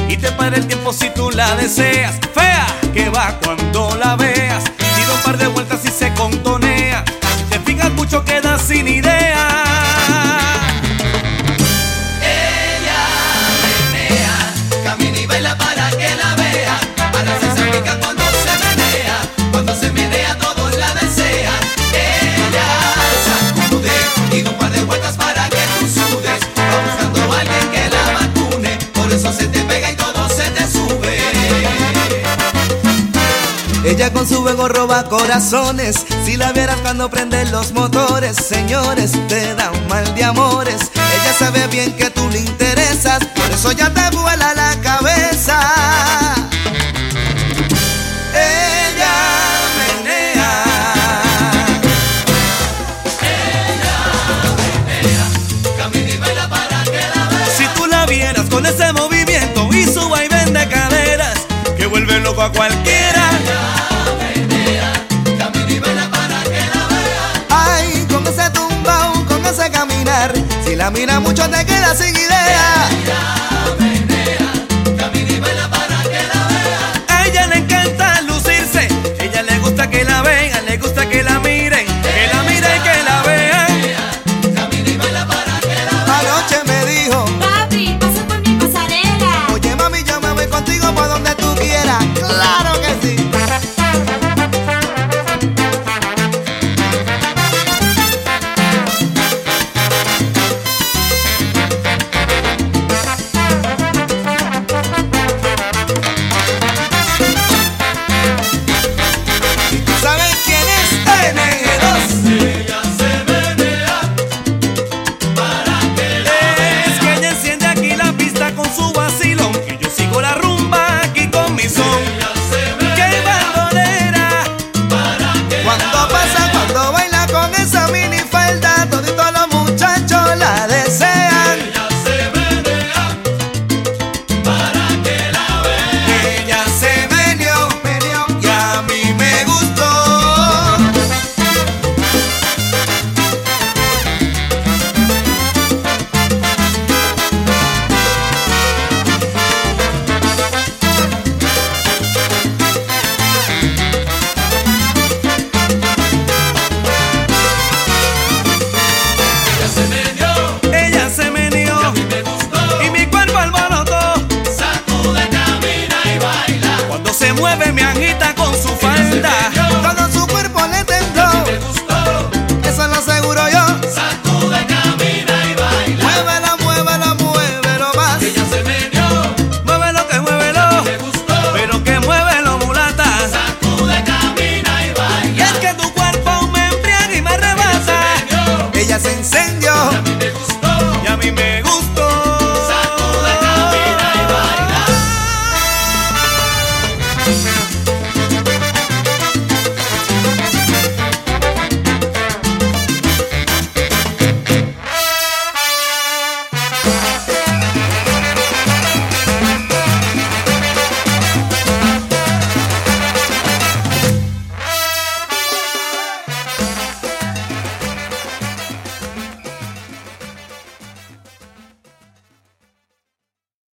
y te para el tiempo si tú la deseas. Fea que va cuando la veas, si da un par de vueltas y se contonea. Si te fijas mucho quedas sin idea. Ella menea, camina y baila para que la vea. Para se salpica cuando se menea todos la desean. Ella sacude y da un par de vueltas para que tú sudes. Va buscando a alguien que la vacune, por eso se te pega y todo se te sube. Ella con su juego roba corazones. Si la vieras cuando prenden los motores, señores, te da un mal de amores. Ella sabe bien que tú le interesas, por eso ya te vuela la cabeza. Ella menea. Ella menea, camina y baila para que la vea. Si tú la vieras con ese movimiento y su vaivén de caderas, que vuelve loco a cualquiera. Con ese caminar, si la mira mucho te queda sin idea.